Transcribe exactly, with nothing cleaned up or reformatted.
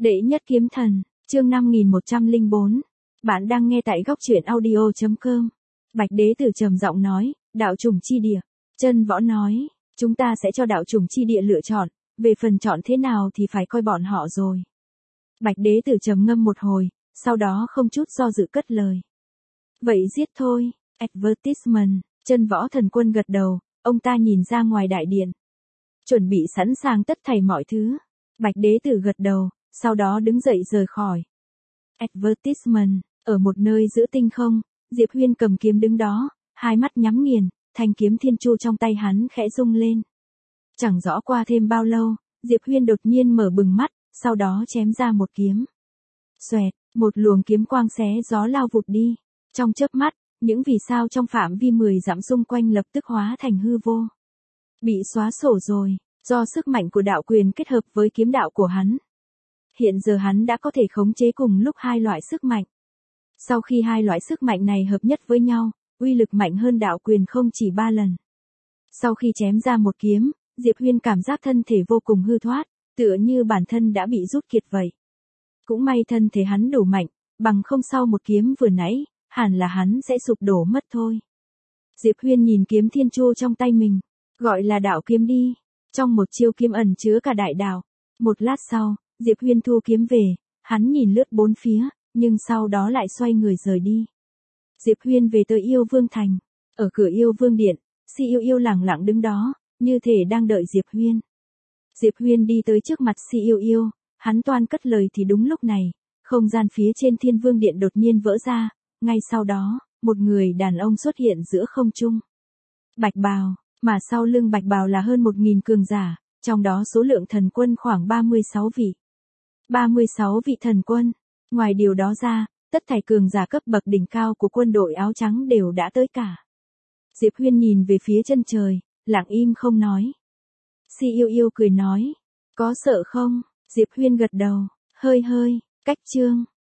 Đệ nhất kiếm thần, chương năm nghìn một trăm lẻ bốn. Bạn đang nghe tại góc truyện audio chấm com. Bạch đế tử trầm giọng nói, đạo chủng chi địa. Chân Võ nói, chúng ta sẽ cho đạo chủng chi địa lựa chọn, về phần chọn thế nào thì phải coi bọn họ rồi. Bạch đế tử trầm ngâm một hồi, sau đó không chút do dự cất lời. Vậy giết thôi, advertisement. Chân Võ thần quân gật đầu, ông ta nhìn ra ngoài đại điện. Chuẩn bị sẵn sàng tất thảy mọi thứ. Bạch đế tử gật đầu, sau đó đứng dậy rời khỏi. Advertisement, ở một nơi giữa tinh không, Diệp Huyên cầm kiếm đứng đó, hai mắt nhắm nghiền, thanh kiếm thiên chu trong tay hắn khẽ rung lên. Chẳng rõ qua thêm bao lâu, Diệp Huyên đột nhiên mở bừng mắt, sau đó chém ra một kiếm. Xoẹt, một luồng kiếm quang xé gió lao vụt đi. Trong chớp mắt, những vì sao trong phạm vi mười dặm xung quanh lập tức hóa thành hư vô. Bị xóa sổ rồi, do sức mạnh của đạo quyền kết hợp với kiếm đạo của hắn. Hiện giờ hắn đã có thể khống chế cùng lúc hai loại sức mạnh. Sau khi hai loại sức mạnh này hợp nhất với nhau, uy lực mạnh hơn đạo quyền không chỉ ba lần. Sau khi chém ra một kiếm, Diệp Huyên cảm giác thân thể vô cùng hư thoát, tựa như bản thân đã bị rút kiệt vậy. Cũng may thân thể hắn đủ mạnh, bằng không sau một kiếm vừa nãy, hẳn là hắn sẽ sụp đổ mất thôi. Diệp Huyên nhìn kiếm thiên chu trong tay mình, gọi là đạo kiếm đi. Trong một chiêu kiếm ẩn chứa cả đại đạo. Một lát sau, Diệp Huyên thu kiếm về, hắn nhìn lướt bốn phía, nhưng sau đó lại xoay người rời đi. Diệp Huyên về tới Yêu Vương Thành. Ở cửa Yêu Vương Điện, Si Yêu Yêu lẳng lặng đứng đó, như thể đang đợi Diệp Huyên. Diệp Huyên đi tới trước mặt Si Yêu Yêu, hắn toan cất lời thì đúng lúc này, không gian phía trên Thiên Vương Điện đột nhiên vỡ ra, ngay sau đó, một người đàn ông xuất hiện giữa không trung. Bạch bào, mà sau lưng bạch bào là hơn một nghìn cường giả, trong đó số lượng thần quân khoảng ba mươi sáu vị. ba mươi sáu vị thần quân. Ngoài điều đó ra, tất thảy cường giả cấp bậc đỉnh cao của quân đội áo trắng đều đã tới cả. Diệp Huyên nhìn về phía chân trời, lặng im không nói. Si Yêu Yêu cười nói, có sợ không? Diệp Huyên gật đầu, hơi hơi, cách chương.